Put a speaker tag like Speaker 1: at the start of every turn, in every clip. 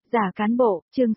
Speaker 1: Giả cán bộ, chương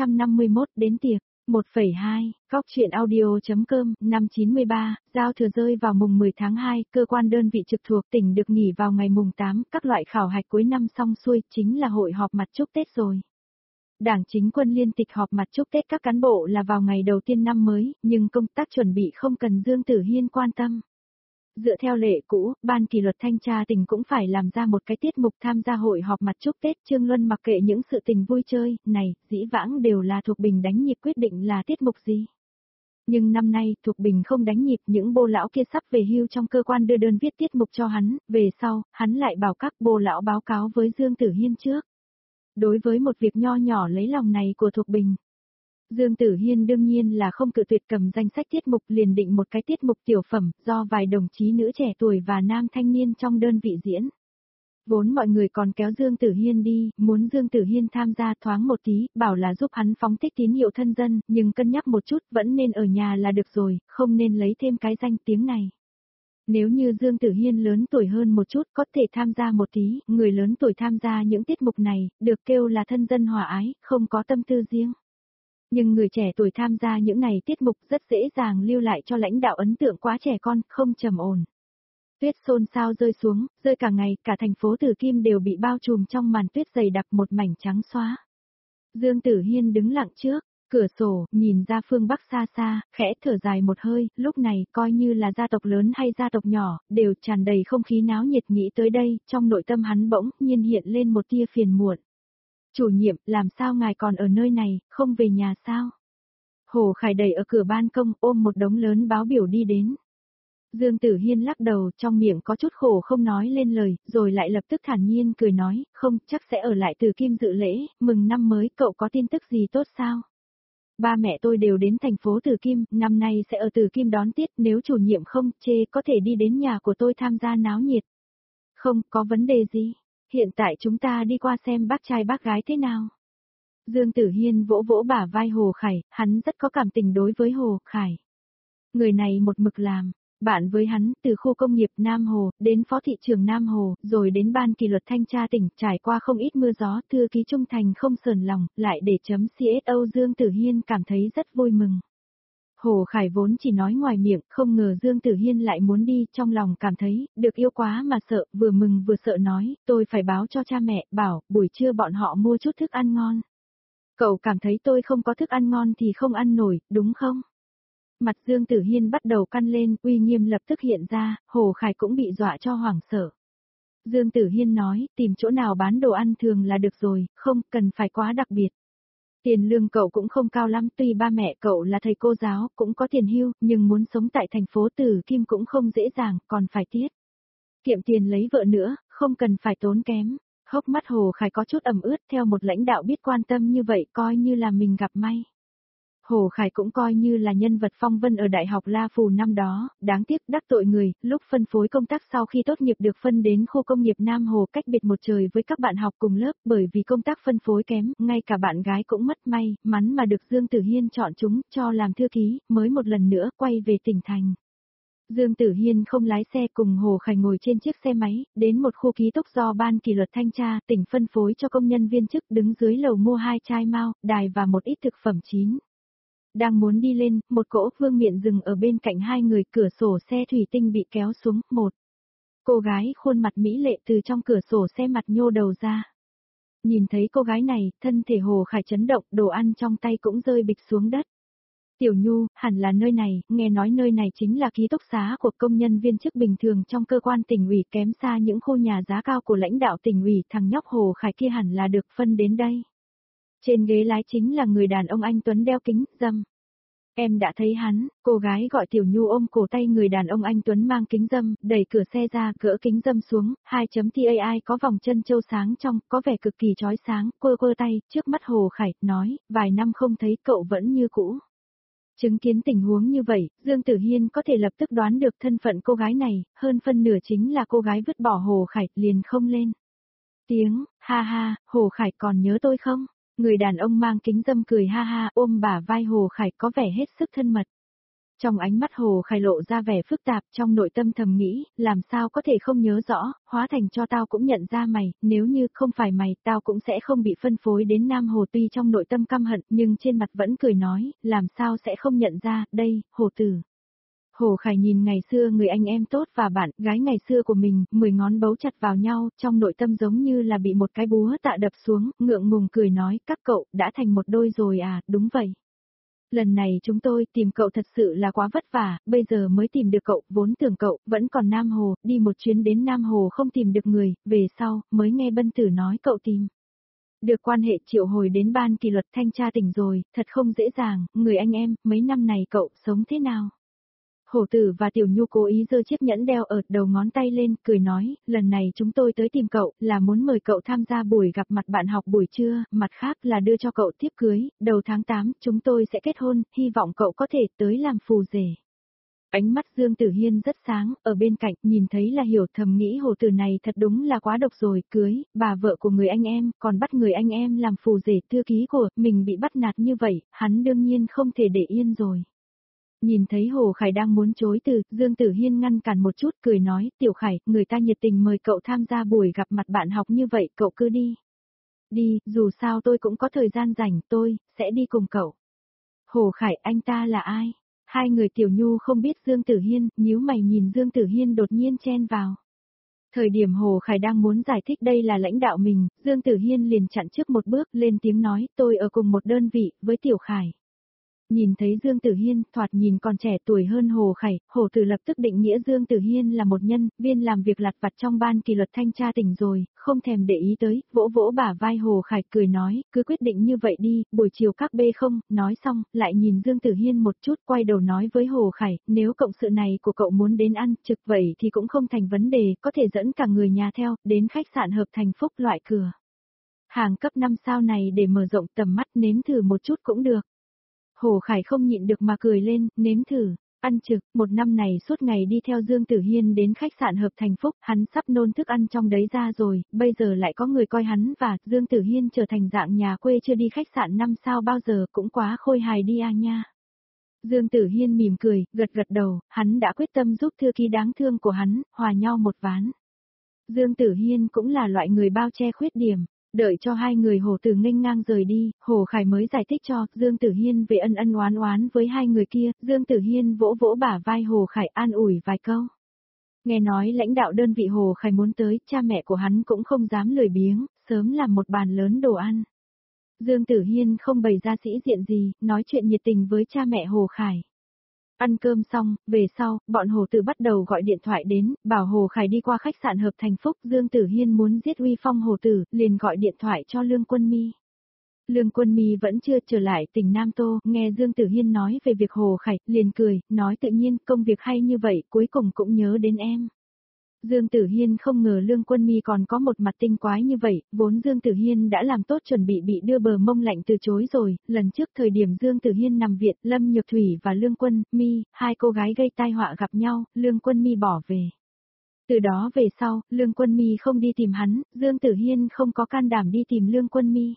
Speaker 1: 651 đến tiệc. 1,2, Góc truyện audio.com, năm 93, giao thừa rơi vào mùng 10 tháng 2, cơ quan đơn vị trực thuộc tỉnh được nghỉ vào ngày mùng 8, các loại khảo hạch cuối năm xong xuôi, chính là hội họp mặt chúc Tết rồi. Đảng Chính quân liên tịch họp mặt chúc Tết các cán bộ là vào ngày đầu tiên năm mới, nhưng công tác chuẩn bị không cần Dương Tử Hiên quan tâm. Dựa theo lệ cũ, Ban kỷ luật thanh tra tỉnh cũng phải làm ra một cái tiết mục tham gia hội họp mặt chúc Tết. Trương Luân mặc kệ những sự tình vui chơi, này, dĩ vãng đều là Thục Bình đánh nhịp quyết định là tiết mục gì. Nhưng năm nay, Thục Bình không đánh nhịp, những bô lão kia sắp về hưu trong cơ quan đưa đơn viết tiết mục cho hắn, về sau, hắn lại bảo các bô lão báo cáo với Dương Tử Hiên trước. Đối với một việc nho nhỏ lấy lòng này của Thục Bình, Dương Tử Hiên đương nhiên là không cự tuyệt, cầm danh sách tiết mục liền định một cái tiết mục tiểu phẩm do vài đồng chí nữ trẻ tuổi và nam thanh niên trong đơn vị diễn. Vốn mọi người còn kéo Dương Tử Hiên đi, muốn Dương Tử Hiên tham gia thoáng một tí, bảo là giúp hắn phóng thích tín hiệu thân dân, nhưng cân nhắc một chút vẫn nên ở nhà là được rồi, không nên lấy thêm cái danh tiếng này. Nếu như Dương Tử Hiên lớn tuổi hơn một chút có thể tham gia một tí, người lớn tuổi tham gia những tiết mục này, được kêu là thân dân hòa ái, không có tâm tư riêng. Nhưng người trẻ tuổi tham gia những này tiết mục rất dễ dàng lưu lại cho lãnh đạo ấn tượng quá trẻ con, không trầm ổn. Tuyết xôn xao rơi xuống, rơi cả ngày, cả thành phố Từ Kim đều bị bao trùm trong màn tuyết dày đặc, một mảnh trắng xóa. Dương Tử Hiên đứng lặng trước cửa sổ, nhìn ra phương Bắc xa xa, khẽ thở dài một hơi, lúc này coi như là gia tộc lớn hay gia tộc nhỏ, đều tràn đầy không khí náo nhiệt. Nghĩ tới đây, trong nội tâm hắn bỗng nhiên hiện lên một tia phiền muộn. Chủ nhiệm, làm sao ngài còn ở nơi này, không về nhà sao? Hồ Khải đẩy ở cửa ban công, ôm một đống lớn báo biểu đi đến. Dương Tử Hiên lắc đầu, trong miệng có chút khổ không nói lên lời, rồi lại lập tức thản nhiên cười nói, không, chắc sẽ ở lại Từ Kim dự lễ, mừng năm mới, cậu có tin tức gì tốt sao? Ba mẹ tôi đều đến thành phố Từ Kim, năm nay sẽ ở Từ Kim đón Tết, nếu chủ nhiệm không chê có thể đi đến nhà của tôi tham gia náo nhiệt. Không, có vấn đề gì? Hiện tại chúng ta đi qua xem bác trai bác gái thế nào. Dương Tử Hiên vỗ vỗ bả vai Hồ Khải, hắn rất có cảm tình đối với Hồ Khải. Người này một mực làm bạn với hắn, từ khu công nghiệp Nam Hồ, đến phó thị trưởng Nam Hồ, rồi đến ban kỷ luật thanh tra tỉnh, trải qua không ít mưa gió, thư ký trung thành không sờn lòng, lại để chấm CSO. Dương Tử Hiên cảm thấy rất vui mừng. Hồ Khải vốn chỉ nói ngoài miệng, không ngờ Dương Tử Hiên lại muốn đi, trong lòng cảm thấy, được yêu quá mà sợ, vừa mừng vừa sợ nói, tôi phải báo cho cha mẹ, bảo, buổi trưa bọn họ mua chút thức ăn ngon. Cậu cảm thấy tôi không có thức ăn ngon thì không ăn nổi, đúng không? Mặt Dương Tử Hiên bắt đầu căng lên, uy nghiêm lập tức hiện ra, Hồ Khải cũng bị dọa cho hoảng sợ. Dương Tử Hiên nói, tìm chỗ nào bán đồ ăn thường là được rồi, không cần phải quá đặc biệt. Tiền lương cậu cũng không cao lắm, tuy ba mẹ cậu là thầy cô giáo, cũng có tiền hưu, nhưng muốn sống tại thành phố Từ Kim cũng không dễ dàng, còn phải tiết kiệm tiền lấy vợ nữa, không cần phải tốn kém. Hốc mắt Hồ Khải có chút ẩm ướt, theo một lãnh đạo biết quan tâm như vậy coi như là mình gặp may. Hồ Khải cũng coi như là nhân vật phong vân ở Đại học La Phù năm đó, đáng tiếc đắc tội người, lúc phân phối công tác sau khi tốt nghiệp được phân đến khu công nghiệp Nam Hồ cách biệt một trời với các bạn học cùng lớp, bởi vì công tác phân phối kém, ngay cả bạn gái cũng mất may, mắn mà được Dương Tử Hiên chọn chúng, cho làm thư ký, mới một lần nữa quay về tỉnh thành. Dương Tử Hiên không lái xe, cùng Hồ Khải ngồi trên chiếc xe máy, đến một khu ký túc do ban kỷ luật thanh tra tỉnh phân phối cho công nhân viên chức, đứng dưới lầu mua 2 chai mao, đài và một ít thực phẩm chín. Đang muốn đi lên, một cỗ vương miện dừng ở bên cạnh hai người, cửa sổ xe thủy tinh bị kéo xuống, một cô gái khuôn mặt mỹ lệ từ trong cửa sổ xe mặt nhô đầu ra. Nhìn thấy cô gái này, thân thể Hồ Khải chấn động, đồ ăn trong tay cũng rơi bịch xuống đất. Tiểu Nhu, hẳn là nơi này, nghe nói nơi này chính là ký túc xá của công nhân viên chức bình thường trong cơ quan tỉnh ủy, kém xa những khu nhà giá cao của lãnh đạo tỉnh ủy, thằng nhóc Hồ Khải kia hẳn là được phân đến đây. Trên ghế lái chính là người đàn ông anh tuấn đeo kính râm. Em đã thấy hắn, cô gái gọi Tiểu Nhu ôm cổ tay người đàn ông anh tuấn mang kính râm, đẩy cửa xe ra, gỡ kính râm xuống, 2.tai có vòng chân châu sáng trong, có vẻ cực kỳ chói sáng, quơ quơ tay, trước mắt Hồ Khải, nói, vài năm không thấy cậu vẫn như cũ. Chứng kiến tình huống như vậy, Dương Tử Hiên có thể lập tức đoán được thân phận cô gái này, hơn phân nửa chính là cô gái vứt bỏ Hồ Khải, liền không lên tiếng, ha ha, Hồ Khải còn nhớ tôi không? Người đàn ông mang kính râm cười ha ha, ôm bả vai Hồ Khải có vẻ hết sức thân mật. Trong ánh mắt Hồ Khải lộ ra vẻ phức tạp, trong nội tâm thầm nghĩ, làm sao có thể không nhớ rõ, hóa thành cho tao cũng nhận ra mày, nếu như không phải mày, tao cũng sẽ không bị phân phối đến Nam Hồ. Tuy trong nội tâm căm hận, nhưng trên mặt vẫn cười nói, làm sao sẽ không nhận ra, đây, Hồ Tử. Hồ Khải nhìn ngày xưa người anh em tốt và bạn gái ngày xưa của mình, 10 ngón bấu chặt vào nhau, trong nội tâm giống như là bị một cái búa tạ đập xuống, ngượng ngùng cười nói, các cậu, đã thành một đôi rồi à, đúng vậy. Lần này chúng tôi tìm cậu thật sự là quá vất vả, bây giờ mới tìm được cậu, vốn tưởng cậu vẫn còn Nam Hồ, đi một chuyến đến Nam Hồ không tìm được người, về sau, mới nghe Bân Tử nói cậu tìm. Được quan hệ triệu hồi đến ban kỷ luật thanh tra tỉnh rồi, thật không dễ dàng, người anh em, mấy năm này cậu sống thế nào? Hổ Tử và Tiểu Nhu cố ý giơ chiếc nhẫn đeo ở đầu ngón tay lên, cười nói, lần này chúng tôi tới tìm cậu, là muốn mời cậu tham gia buổi gặp mặt bạn học buổi trưa, mặt khác là đưa cho cậu thiếp cưới, đầu tháng 8, chúng tôi sẽ kết hôn, hy vọng cậu có thể tới làm phù rể. Ánh mắt Dương Tử Hiên rất sáng, ở bên cạnh, nhìn thấy là hiểu, thầm nghĩ Hổ Tử này thật đúng là quá độc rồi, cưới, bà vợ của người anh em, còn bắt người anh em làm phù rể, thư ký của mình bị bắt nạt như vậy, hắn đương nhiên không thể để yên rồi. Nhìn thấy Hồ Khải đang muốn chối từ, Dương Tử Hiên ngăn cản một chút, cười nói, Tiểu Khải, người ta nhiệt tình mời cậu tham gia buổi gặp mặt bạn học như vậy, cậu cứ đi. Đi, dù sao tôi cũng có thời gian rảnh, tôi sẽ đi cùng cậu. Hồ Khải, anh ta là ai? Hai người Tiểu Nhu không biết Dương Tử Hiên, nhíu mày nhìn Dương Tử Hiên đột nhiên chen vào. Thời điểm Hồ Khải đang muốn giải thích đây là lãnh đạo mình, Dương Tử Hiên liền chặn trước một bước, lên tiếng nói, tôi ở cùng một đơn vị, với Tiểu Khải. Nhìn thấy Dương Tử Hiên, thoạt nhìn còn trẻ tuổi hơn Hồ Khải, Hồ Tử lập tức định nghĩa Dương Tử Hiên là một nhân viên làm việc lặt vặt trong ban kỷ luật thanh tra tỉnh rồi, không thèm để ý tới, vỗ vỗ bả vai Hồ Khải cười nói, cứ quyết định như vậy đi, buổi chiều các bê không, nói xong, lại nhìn Dương Tử Hiên một chút, quay đầu nói với Hồ Khải, nếu cộng sự này của cậu muốn đến ăn trực vậy thì cũng không thành vấn đề, có thể dẫn cả người nhà theo, đến khách sạn Hợp Thành Phúc loại cửa hàng cấp 5 sao này để mở rộng tầm mắt, nếm thử một chút cũng được. Hồ Khải không nhịn được mà cười lên, nếm thử, ăn trực, một năm này suốt ngày đi theo Dương Tử Hiên đến khách sạn Hợp Thành Phúc, hắn sắp nôn thức ăn trong đấy ra rồi, bây giờ lại có người coi hắn và Dương Tử Hiên trở thành dạng nhà quê chưa đi khách sạn 5 sao bao giờ, cũng quá khôi hài đi à nha. Dương Tử Hiên mỉm cười, gật gật đầu, hắn đã quyết tâm giúp thư ký đáng thương của hắn, hòa nhau một ván. Dương Tử Hiên cũng là loại người bao che khuyết điểm. Đợi cho hai người Hồ Tử nghênh ngang rời đi, Hồ Khải mới giải thích cho Dương Tử Hiên về ân ân oán oán với hai người kia, Dương Tử Hiên vỗ vỗ bả vai Hồ Khải an ủi vài câu. Nghe nói lãnh đạo đơn vị Hồ Khải muốn tới, cha mẹ của hắn cũng không dám lười biếng, sớm làm một bàn lớn đồ ăn. Dương Tử Hiên không bày ra sĩ diện gì, nói chuyện nhiệt tình với cha mẹ Hồ Khải. Ăn cơm xong, về sau, bọn Hồ Tử bắt đầu gọi điện thoại đến, bảo Hồ Khải đi qua khách sạn Hợp Thành Phúc, Dương Tử Hiên muốn giết uy phong Hồ Tử, liền gọi điện thoại cho Lương Quân Mi. Lương Quân Mi vẫn chưa trở lại tỉnh Nam Tô, nghe Dương Tử Hiên nói về việc Hồ Khải, liền cười, nói tự nhiên, công việc hay như vậy, cuối cùng cũng nhớ đến em. Dương Tử Hiên không ngờ Lương Quân Mi còn có một mặt tinh quái như vậy, vốn Dương Tử Hiên đã làm tốt chuẩn bị đưa bờ mông lạnh từ chối rồi, lần trước thời điểm Dương Tử Hiên nằm viện, Lâm Nhược Thủy và Lương Quân Mi, hai cô gái gây tai họa gặp nhau, Lương Quân Mi bỏ về. Từ đó về sau, Lương Quân Mi không đi tìm hắn, Dương Tử Hiên không có can đảm đi tìm Lương Quân Mi.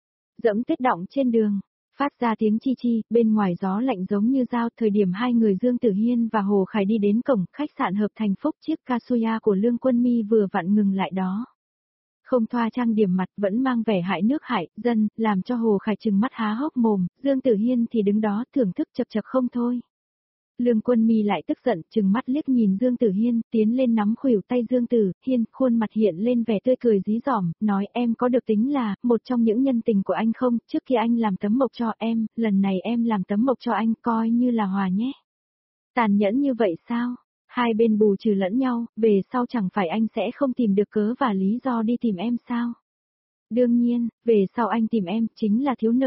Speaker 1: Dẫm tuyết đọng trên đường. Phát ra tiếng chi chi, bên ngoài gió lạnh giống như dao, thời điểm hai người Dương Tử Hiên và Hồ Khải đi đến cổng, khách sạn Hợp Thành Phúc, chiếc Kasuya của Lương Quân Mi vừa vặn ngừng lại đó. Không thoa trang điểm mặt, vẫn mang vẻ hại nước hại dân, làm cho Hồ Khải trừng mắt há hốc mồm, Dương Tử Hiên thì đứng đó thưởng thức chập chập không thôi. Lương Quân Mi lại tức giận, trừng mắt liếc nhìn Dương Tử Hiên, tiến lên nắm khuỷu tay Dương Tử Hiên, khuôn mặt hiện lên vẻ tươi cười dí dỏm, nói em có được tính là một trong những nhân tình của anh không, trước khi anh làm tấm mộc cho em, lần này em làm tấm mộc cho anh, coi như là hòa nhé. Tàn nhẫn như vậy sao? Hai bên bù trừ lẫn nhau, về sau chẳng phải anh sẽ không tìm được cớ và lý do đi tìm em sao? Đương nhiên, về sau anh tìm em, chính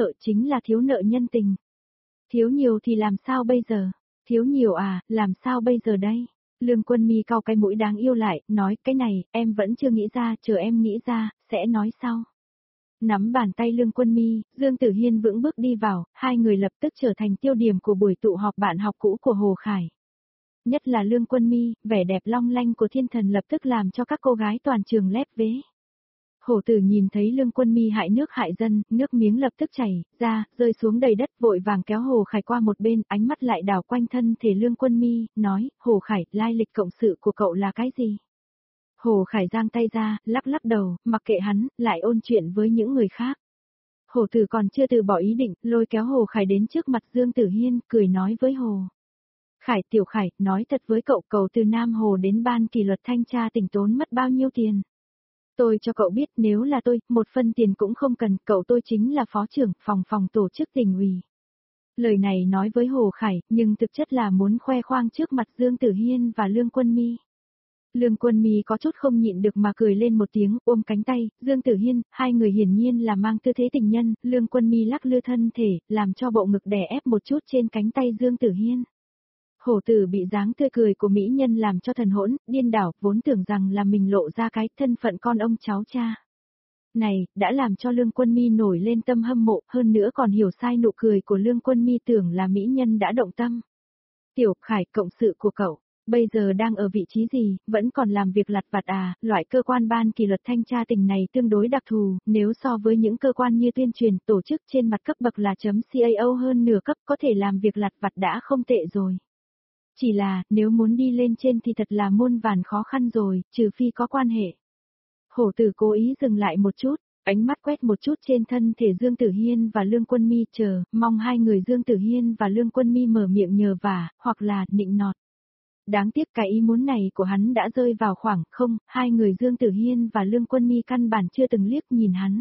Speaker 1: là thiếu nợ nhân tình. Thiếu nhiều thì làm sao bây giờ? Thiếu nhiều à, làm sao bây giờ đây? Lương Quân Mi cau cái mũi đáng yêu lại, nói, cái này, em vẫn chưa nghĩ ra, chờ em nghĩ ra, sẽ nói sau. Nắm bàn tay Lương Quân Mi, Dương Tử Hiên vững bước đi vào, hai người lập tức trở thành tiêu điểm của buổi tụ họp bạn học cũ của Hồ Khải. Nhất là Lương Quân Mi, vẻ đẹp long lanh của thiên thần lập tức làm cho các cô gái toàn trường lép vế. Hổ tử nhìn thấy Lương Quân Mi hại nước hại dân, nước miếng lập tức chảy ra, rơi xuống đầy đất, vội vàng kéo Hồ Khải qua một bên, ánh mắt lại đảo quanh thân thể Lương Quân Mi, nói, Hồ Khải, lai lịch cộng sự của cậu là cái gì? Hồ Khải giang tay ra, lắc lắc đầu, mặc kệ hắn, lại ôn chuyện với những người khác. Hổ tử còn chưa từ bỏ ý định, lôi kéo Hồ Khải đến trước mặt Dương Tử Hiên, cười nói với Hồ. Khải, tiểu Khải, nói thật với cậu, cậu từ Nam Hồ đến ban kỷ luật thanh tra tỉnh tốn mất bao nhiêu tiền? Tôi cho cậu biết, nếu là tôi, một phân tiền cũng không cần, cậu tôi chính là phó trưởng phòng tổ chức tỉnh ủy. Lời này nói với Hồ Khải, nhưng thực chất là muốn khoe khoang trước mặt Dương Tử Hiên và Lương Quân Mi. Lương Quân Mi có chút không nhịn được mà cười lên một tiếng, ôm cánh tay, Dương Tử Hiên, hai người hiển nhiên là mang tư thế tình nhân, Lương Quân Mi lắc lư thân thể, làm cho bộ ngực đè ép một chút trên cánh tay Dương Tử Hiên. Hổ tử bị dáng tươi cười của mỹ nhân làm cho thần hỗn, điên đảo, vốn tưởng rằng là mình lộ ra cái thân phận con ông cháu cha. Này, đã làm cho Lương Quân Mi nổi lên tâm hâm mộ, hơn nữa còn hiểu sai nụ cười của Lương Quân Mi tưởng là mỹ nhân đã động tâm. Tiểu Khải, cộng sự của cậu, bây giờ đang ở vị trí gì, vẫn còn làm việc lặt vặt à, loại cơ quan ban kỷ luật thanh tra tỉnh này tương đối đặc thù, nếu so với những cơ quan như tuyên truyền, tổ chức trên mặt cấp bậc là .cao hơn nửa cấp có thể làm việc lặt vặt đã không tệ rồi. Chỉ là, nếu muốn đi lên trên thì thật là muôn vàn khó khăn rồi, trừ phi có quan hệ. Hổ tử cố ý dừng lại một chút, ánh mắt quét một chút trên thân thể Dương Tử Hiên và Lương Quân Mi chờ, mong hai người Dương Tử Hiên và Lương Quân Mi mở miệng nhờ vả, hoặc là nịnh nọt. Đáng tiếc cái ý muốn này của hắn đã rơi vào khoảng không, hai người Dương Tử Hiên và Lương Quân Mi căn bản chưa từng liếc nhìn hắn.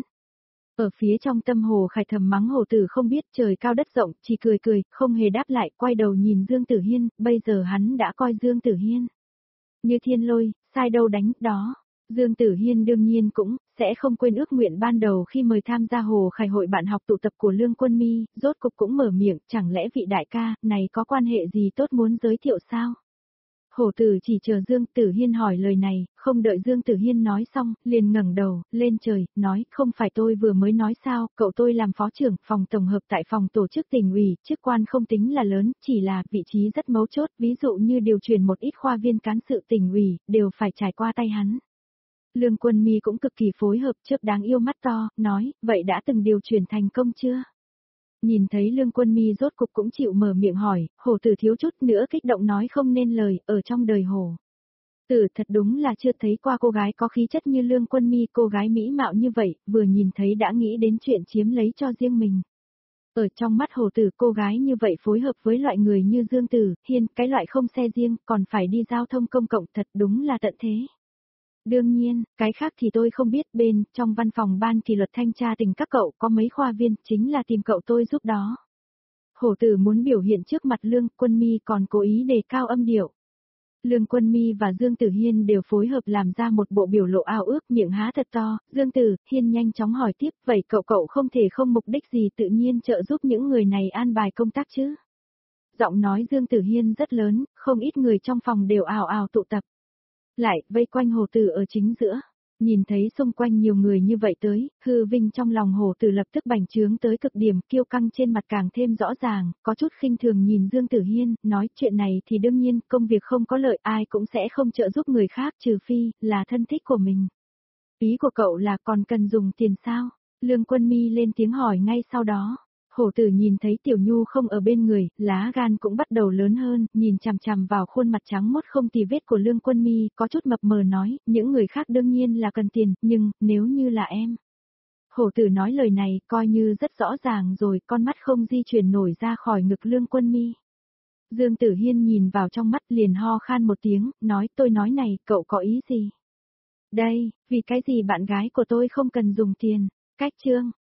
Speaker 1: Ở phía trong tâm Hồ Khải thầm mắng Hồ tử không biết trời cao đất rộng, chỉ cười cười, không hề đáp lại, quay đầu nhìn Dương Tử Hiên, bây giờ hắn đã coi Dương Tử Hiên như thiên lôi, sai đâu đánh đó. Dương Tử Hiên đương nhiên cũng sẽ không quên ước nguyện ban đầu khi mời tham gia Hồ Khải hội bạn học tụ tập của Lương Quân Mi, rốt cục cũng mở miệng, chẳng lẽ vị đại ca này có quan hệ gì tốt muốn giới thiệu sao? Hổ tử chỉ chờ Dương Tử Hiên hỏi lời này, không đợi Dương Tử Hiên nói xong, liền ngẩng đầu, lên trời, nói, không phải tôi vừa mới nói sao, cậu tôi làm phó trưởng phòng tổng hợp tại phòng tổ chức tỉnh ủy, chức quan không tính là lớn, chỉ là vị trí rất mấu chốt, ví dụ như điều chuyển một ít khoa viên cán sự tỉnh ủy, đều phải trải qua tay hắn. Lương Quân Mi cũng cực kỳ phối hợp, chớp đáng yêu mắt to, nói, vậy đã từng điều chuyển thành công chưa? Nhìn thấy Lương Quân Mi rốt cục cũng chịu mở miệng hỏi, hổ tử thiếu chút nữa kích động nói không nên lời, ở trong đời hổ tử thật đúng là chưa thấy qua cô gái có khí chất như Lương Quân Mi, cô gái mỹ mạo như vậy, vừa nhìn thấy đã nghĩ đến chuyện chiếm lấy cho riêng mình. Ở trong mắt hổ tử cô gái như vậy phối hợp với loại người như Dương Tử Hiên, cái loại không xe riêng, còn phải đi giao thông công cộng thật đúng là tận thế. Đương nhiên, cái khác thì tôi không biết, bên trong văn phòng ban kỷ luật thanh tra tỉnh các cậu có mấy khoa viên, chính là tìm cậu tôi giúp đó. Hổ tử muốn biểu hiện trước mặt Lương Quân Mi còn cố ý đề cao âm điệu. Lương Quân Mi và Dương Tử Hiên đều phối hợp làm ra một bộ biểu lộ ao ước, miệng há thật to. Dương Tử Hiên nhanh chóng hỏi tiếp, vậy cậu không thể không mục đích gì tự nhiên trợ giúp những người này an bài công tác chứ? Giọng nói Dương Tử Hiên rất lớn, không ít người trong phòng đều ào ào tụ tập. Lại, vây quanh hổ tử ở chính giữa. Nhìn thấy xung quanh nhiều người như vậy tới, hư vinh trong lòng hổ tử lập tức bành trướng tới cực điểm, kiêu căng trên mặt càng thêm rõ ràng, có chút khinh thường nhìn Dương Tử Hiên, nói chuyện này thì đương nhiên, công việc không có lợi ai cũng sẽ không trợ giúp người khác trừ phi, là thân thích của mình. Ý của cậu là còn cần dùng tiền sao? Lương Quân Mi lên tiếng hỏi ngay sau đó. Hổ tử nhìn thấy Tiểu Nhu không ở bên người, lá gan cũng bắt đầu lớn hơn, nhìn chằm chằm vào khuôn mặt trắng mốt không tì vết của Lương Quân Mi, có chút mập mờ nói, những người khác đương nhiên là cần tiền, nhưng, nếu như là em. Hổ tử nói lời này, coi như rất rõ ràng rồi, con mắt không di chuyển nổi ra khỏi ngực Lương Quân Mi. Dương Tử Hiên nhìn vào trong mắt liền ho khan một tiếng, nói tôi nói này, cậu có ý gì? Đây, vì cái gì bạn gái của tôi không cần dùng tiền? Cách chương.